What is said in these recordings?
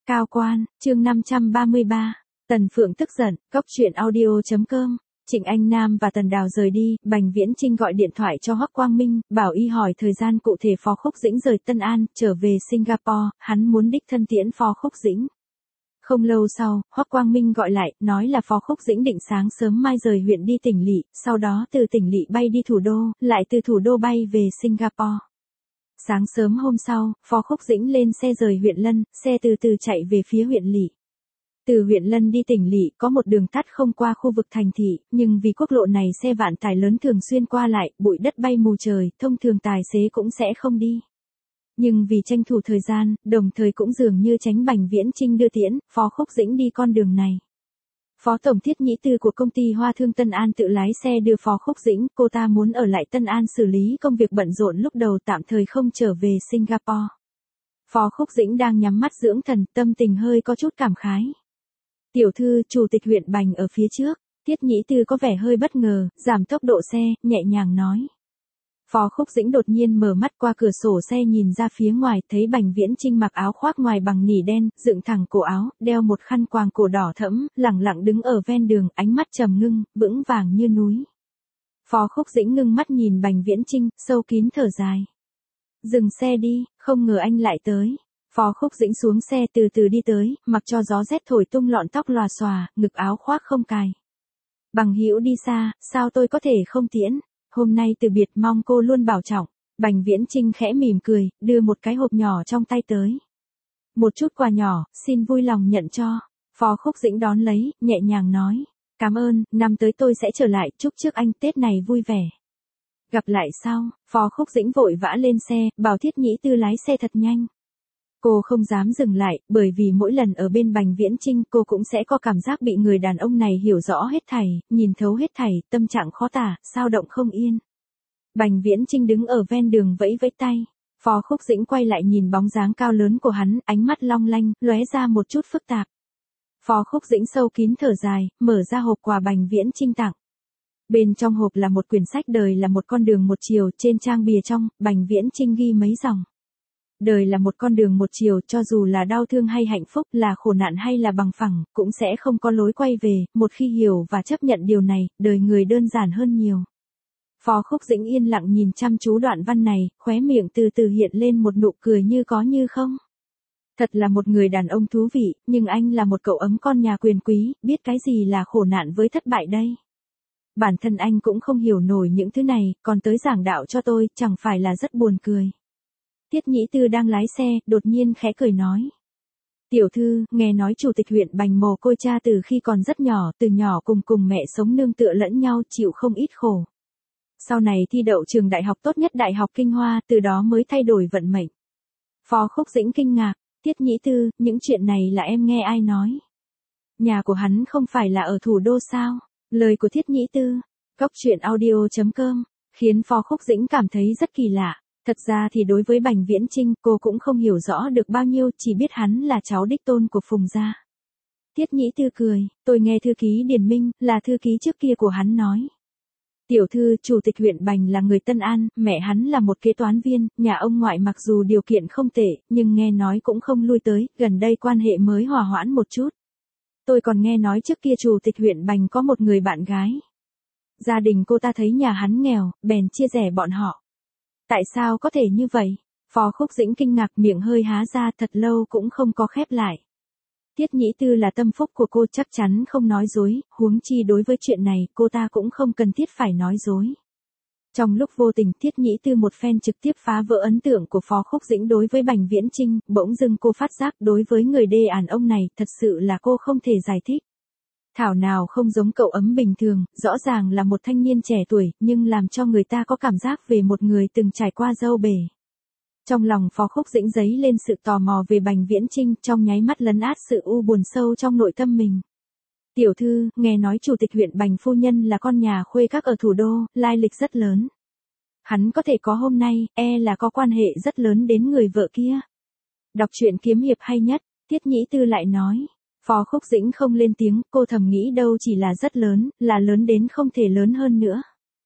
Cao quan, chương 533. Tần Phượng tức giận, Cóc truyện audio.com. Trịnh Anh Nam và Tần Đào rời đi, Bành Viễn Chinh gọi điện thoại cho Hoắc Quang Minh, bảo y hỏi thời gian cụ thể Phó Khúc Dĩnh rời Tân An, trở về Singapore, hắn muốn đích thân tiễn Phó Khúc Dĩnh. Không lâu sau, Hoắc Quang Minh gọi lại, nói là Phó Khúc Dĩnh định sáng sớm mai rời huyện đi tỉnh lỵ, sau đó từ tỉnh lỵ bay đi thủ đô, lại từ thủ đô bay về Singapore. Sáng sớm hôm sau, Phó Khúc Dĩnh lên xe rời huyện Lân, xe từ từ chạy về phía huyện lỵ. Từ huyện Lân đi tỉnh lỵ có một đường tắt không qua khu vực thành thị, nhưng vì quốc lộ này xe vạn tải lớn thường xuyên qua lại, bụi đất bay mù trời, thông thường tài xế cũng sẽ không đi. Nhưng vì tranh thủ thời gian, đồng thời cũng dường như tránh Bành Viễn Chinh đưa tiễn, Phó Khúc Dĩnh đi con đường này. Phó Tổng Thiết Nhĩ Tư của công ty Hoa Thương Tân An tự lái xe đưa Phó Khúc Dĩnh, cô ta muốn ở lại Tân An xử lý công việc bận rộn lúc đầu tạm thời không trở về Singapore. Phó Khúc Dĩnh đang nhắm mắt dưỡng thần, tâm tình hơi có chút cảm khái. Tiểu thư, chủ tịch huyện Bành ở phía trước, Thiết Nhĩ Tư có vẻ hơi bất ngờ, giảm tốc độ xe, nhẹ nhàng nói. Phó Khúc Dĩnh đột nhiên mở mắt qua cửa sổ xe nhìn ra phía ngoài, thấy Bành Viễn Chinh mặc áo khoác ngoài bằng nỉ đen, dựng thẳng cổ áo, đeo một khăn quàng cổ đỏ thẫm, lẳng lặng đứng ở ven đường, ánh mắt trầm ngưng, vững vàng như núi. Phó Khúc Dĩnh ngưng mắt nhìn Bành Viễn Chinh, sâu kín thở dài. Dừng xe đi, không ngờ anh lại tới. Phó Khúc Dĩnh xuống xe từ từ đi tới, mặc cho gió rét thổi tung lọn tóc lòa xòa, ngực áo khoác không cài. Bằng hữu đi xa, sao tôi có thể không tiễn? Hôm nay từ biệt mong cô luôn bảo trọng. Bành Viễn Chinh khẽ mỉm cười, đưa một cái hộp nhỏ trong tay tới. Một chút quà nhỏ, xin vui lòng nhận cho. Phó Khúc Dĩnh đón lấy, nhẹ nhàng nói. Cảm ơn, năm tới tôi sẽ trở lại, chúc trước anh Tết này vui vẻ. Gặp lại sau, Phó Khúc Dĩnh vội vã lên xe, bảo Thiết Nhĩ Tư lái xe thật nhanh. Cô không dám dừng lại, bởi vì mỗi lần ở bên Bành Viễn Chinh cô cũng sẽ có cảm giác bị người đàn ông này hiểu rõ hết thảy, nhìn thấu hết thảy, tâm trạng khó tả, sao động không yên. Bành Viễn Chinh đứng ở ven đường vẫy vẫy tay. Phó Khúc Dĩnh quay lại nhìn bóng dáng cao lớn của hắn, ánh mắt long lanh, lóe ra một chút phức tạp. Phó Khúc Dĩnh sâu kín thở dài, mở ra hộp quà Bành Viễn Chinh tặng. Bên trong hộp là một quyển sách Đời là một con đường một chiều, trên trang bìa trong, Bành Viễn Chinh ghi mấy dòng. Đời là một con đường một chiều, cho dù là đau thương hay hạnh phúc, là khổ nạn hay là bằng phẳng, cũng sẽ không có lối quay về, một khi hiểu và chấp nhận điều này, đời người đơn giản hơn nhiều. Phó Khúc Dĩnh yên lặng nhìn chăm chú đoạn văn này, khóe miệng từ từ hiện lên một nụ cười như có như không. Thật là một người đàn ông thú vị, nhưng anh là một cậu ấm con nhà quyền quý, biết cái gì là khổ nạn với thất bại đây. Bản thân anh cũng không hiểu nổi những thứ này, còn tới giảng đạo cho tôi, chẳng phải là rất buồn cười. Thiết Nhĩ Tư đang lái xe, đột nhiên khẽ cười nói. Tiểu thư, nghe nói chủ tịch huyện Bành mồ côi cha từ khi còn rất nhỏ, từ nhỏ cùng mẹ sống nương tựa lẫn nhau, chịu không ít khổ. Sau này thi đậu trường đại học tốt nhất Đại học Kinh Hoa, từ đó mới thay đổi vận mệnh. Phó Khúc Dĩnh kinh ngạc, Thiết Nhĩ Tư, những chuyện này là em nghe ai nói? Nhà của hắn không phải là ở thủ đô sao? Lời của Thiết Nhĩ Tư, Cóc truyện audio.com, khiến Phó Khúc Dĩnh cảm thấy rất kỳ lạ. Thật ra thì đối với Bành Viễn Chinh, cô cũng không hiểu rõ được bao nhiêu, chỉ biết hắn là cháu đích tôn của Phùng gia. Thiết Nhĩ Tư cười, tôi nghe thư ký Điền Minh, là thư ký trước kia của hắn nói. Tiểu thư, chủ tịch huyện Bành là người Tân An, mẹ hắn là một kế toán viên, nhà ông ngoại mặc dù điều kiện không tệ, nhưng nghe nói cũng không lui tới, gần đây quan hệ mới hòa hoãn một chút. Tôi còn nghe nói trước kia chủ tịch huyện Bành có một người bạn gái. Gia đình cô ta thấy nhà hắn nghèo, bèn chia rẽ bọn họ. Tại sao có thể như vậy? Phó Khúc Dĩnh kinh ngạc, miệng hơi há ra, thật lâu cũng không có khép lại. Thiết Nhĩ Tư là tâm phúc của cô, chắc chắn không nói dối, huống chi đối với chuyện này, cô ta cũng không cần thiết phải nói dối. Trong lúc vô tình, Thiết Nhĩ Tư một phen trực tiếp phá vỡ ấn tượng của Phó Khúc Dĩnh đối với Bành Viễn Chinh, bỗng dưng cô phát giác đối với người đàn ông này, thật sự là cô không thể giải thích. Thảo nào không giống cậu ấm bình thường, rõ ràng là một thanh niên trẻ tuổi, nhưng làm cho người ta có cảm giác về một người từng trải qua dâu bể. Trong lòng Phó Khúc Dĩnh dấy lên sự tò mò về Bành Viễn Chinh, trong nháy mắt lấn át sự u buồn sâu trong nội tâm mình. Tiểu thư, nghe nói chủ tịch huyện Bành phu nhân là con nhà khuê các ở thủ đô, lai lịch rất lớn. Hắn có thể có hôm nay, là có quan hệ rất lớn đến người vợ kia. Đọc truyện kiếm hiệp hay nhất, Thiết Nhĩ Tư lại nói. Phó Khúc Dĩnh không lên tiếng, cô thầm nghĩ đâu chỉ là rất lớn, là lớn đến không thể lớn hơn nữa.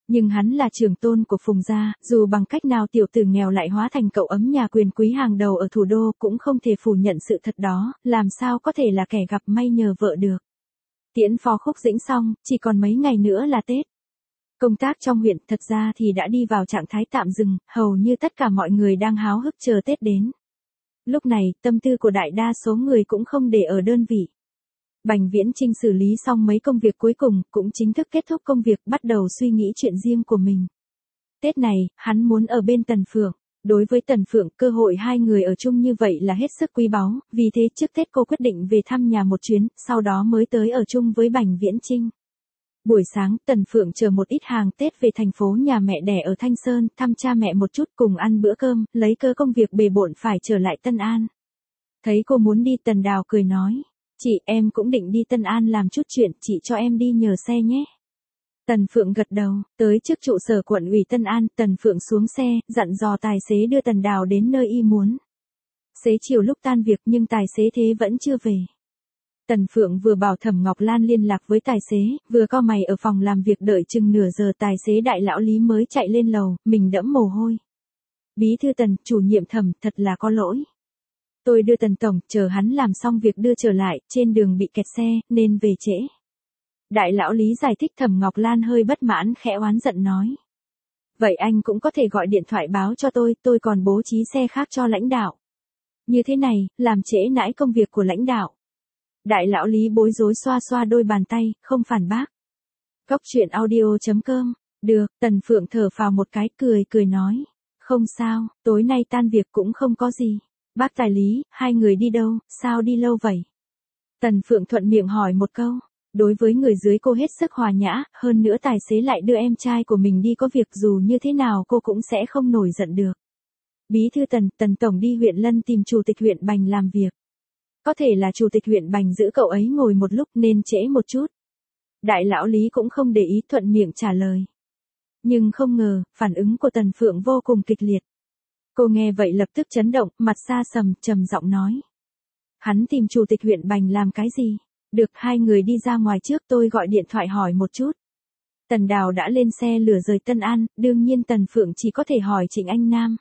Nhưng hắn là trưởng tôn của Phùng gia, dù bằng cách nào tiểu tử nghèo lại hóa thành cậu ấm nhà quyền quý hàng đầu ở thủ đô cũng không thể phủ nhận sự thật đó, làm sao có thể là kẻ gặp may nhờ vợ được. Tiễn Phó Khúc Dĩnh xong, chỉ còn mấy ngày nữa là Tết. Công tác trong huyện thật ra thì đã đi vào trạng thái tạm dừng, hầu như tất cả mọi người đang háo hức chờ Tết đến. Lúc này, tâm tư của đại đa số người cũng không để ở đơn vị. Bành Viễn Chinh xử lý xong mấy công việc cuối cùng, cũng chính thức kết thúc công việc, bắt đầu suy nghĩ chuyện riêng của mình. Tết này, hắn muốn ở bên Tần Phượng. Đối với Tần Phượng, cơ hội hai người ở chung như vậy là hết sức quý báu, vì thế trước Tết cô quyết định về thăm nhà một chuyến, sau đó mới tới ở chung với Bành Viễn Chinh. Buổi sáng, Tần Phượng chở một ít hàng Tết về thành phố nhà mẹ đẻ ở Thanh Sơn, thăm cha mẹ một chút cùng ăn bữa cơm, lấy cơ công việc bề bộn phải trở lại Tân An. Thấy cô muốn đi, Tần Đào cười nói, chị em cũng định đi Tân An làm chút chuyện, chị cho em đi nhờ xe nhé. Tần Phượng gật đầu, tới trước trụ sở quận ủy Tân An, Tần Phượng xuống xe, dặn dò tài xế đưa Tần Đào đến nơi y muốn. Xế chiều lúc tan việc nhưng tài xế thế vẫn chưa về. Tần Phượng vừa bảo Thẩm Ngọc Lan liên lạc với tài xế, vừa cau mày ở phòng làm việc đợi chừng nửa giờ tài xế đại lão Lý mới chạy lên lầu, mình đẫm mồ hôi. Bí thư Tần, chủ nhiệm Thẩm, thật là có lỗi. Tôi đưa Tần tổng, chờ hắn làm xong việc đưa trở lại, trên đường bị kẹt xe, nên về trễ. Đại lão Lý giải thích. Thẩm Ngọc Lan hơi bất mãn khẽ oán giận nói. Vậy anh cũng có thể gọi điện thoại báo cho tôi còn bố trí xe khác cho lãnh đạo. Như thế này, làm trễ nãi công việc của lãnh đạo. Đại lão Lý bối rối xoa xoa đôi bàn tay, không phản bác. Góc truyện audio.com, được, Tần Phượng thở phào một cái, cười nói. Không sao, tối nay tan việc cũng không có gì. Bác tài Lý, hai người đi đâu, sao đi lâu vậy? Tần Phượng thuận miệng hỏi một câu. Đối với người dưới cô hết sức hòa nhã, hơn nữa tài xế lại đưa em trai của mình đi có việc, dù như thế nào cô cũng sẽ không nổi giận được. Bí thư Tần tổng đi huyện Lân tìm chủ tịch huyện Bành làm việc. Có thể là chủ tịch huyện Bành giữ cậu ấy ngồi một lúc nên trễ một chút. Đại lão Lý cũng không để ý, thuận miệng trả lời. Nhưng không ngờ, phản ứng của Tần Phượng vô cùng kịch liệt. Cô nghe vậy lập tức chấn động, mặt xa sầm, trầm giọng nói. Hắn tìm chủ tịch huyện Bành làm cái gì? Được, hai người đi ra ngoài trước, tôi gọi điện thoại hỏi một chút. Tần Đào đã lên xe lửa rời Tân An, đương nhiên Tần Phượng chỉ có thể hỏi Trịnh Anh Nam.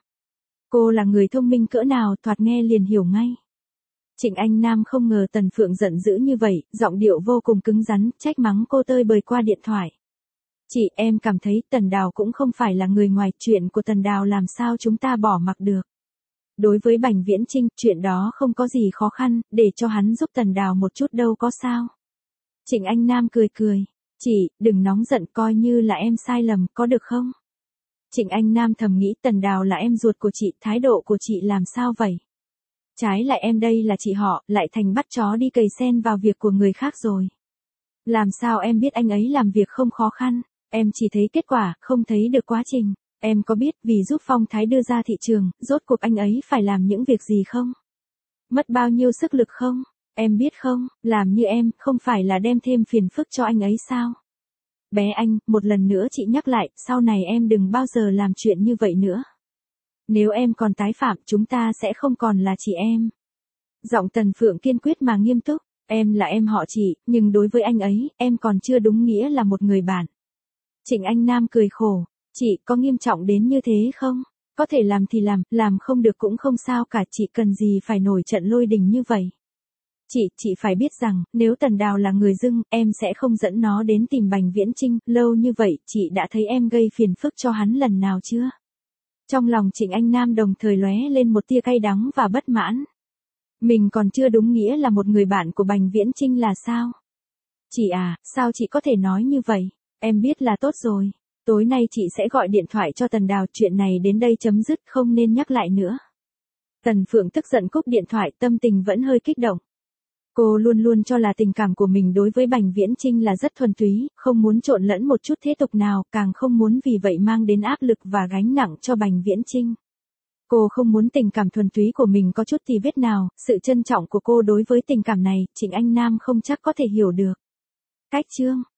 Cô là người thông minh cỡ nào, thoạt nghe liền hiểu ngay. Trịnh Anh Nam không ngờ Tần Phượng giận dữ như vậy, giọng điệu vô cùng cứng rắn, trách mắng cô tơi bời qua điện thoại. Chị, em cảm thấy Tần Đào cũng không phải là người ngoài, chuyện của Tần Đào làm sao chúng ta bỏ mặc được. Đối với Bành Viễn Chinh, chuyện đó không có gì khó khăn, để cho hắn giúp Tần Đào một chút đâu có sao. Trịnh Anh Nam cười. Chị, đừng nóng giận, coi như là em sai lầm, có được không? Trịnh Anh Nam thầm nghĩ Tần Đào là em ruột của chị, thái độ của chị làm sao vậy? Trái lại em đây là chị họ, lại thành bắt chó đi cày sen vào việc của người khác rồi. Làm sao em biết anh ấy làm việc không khó khăn, em chỉ thấy kết quả, không thấy được quá trình. Em có biết vì giúp Phong Thái đưa ra thị trường, rốt cuộc anh ấy phải làm những việc gì không? Mất bao nhiêu sức lực không? Em biết không, làm như em, không phải là đem thêm phiền phức cho anh ấy sao? Bé anh, một lần nữa chị nhắc lại, sau này em đừng bao giờ làm chuyện như vậy nữa. Nếu em còn tái phạm, chúng ta sẽ không còn là chị em. Giọng Tần Phượng kiên quyết mà nghiêm túc, em là em họ chị, nhưng đối với anh ấy, em còn chưa đúng nghĩa là một người bạn. Trịnh Anh Nam cười khổ, chị có nghiêm trọng đến như thế không? Có thể làm thì làm không được cũng không sao cả, chị cần gì phải nổi trận lôi đình như vậy. Chị phải biết rằng, nếu Tần Đào là người dưng, em sẽ không dẫn nó đến tìm Bành Viễn Chinh, lâu như vậy, chị đã thấy em gây phiền phức cho hắn lần nào chưa? Trong lòng Trịnh Anh Nam đồng thời lóe lên một tia cay đắng và bất mãn. Mình còn chưa đúng nghĩa là một người bạn của Bành Viễn Chinh là sao? Chị à, sao chị có thể nói như vậy? Em biết là tốt rồi. Tối nay chị sẽ gọi điện thoại cho Tần Đào, chuyện này đến đây chấm dứt, không nên nhắc lại nữa. Tần Phượng tức giận cúp điện thoại, tâm tình vẫn hơi kích động. Cô luôn luôn cho là tình cảm của mình đối với Bành Viễn Chinh là rất thuần túy, không muốn trộn lẫn một chút thế tục nào, càng không muốn vì vậy mang đến áp lực và gánh nặng cho Bành Viễn Chinh. Cô không muốn tình cảm thuần túy của mình có chút tì vết nào, sự trân trọng của cô đối với tình cảm này, Trịnh Anh Nam không chắc có thể hiểu được. Cách chương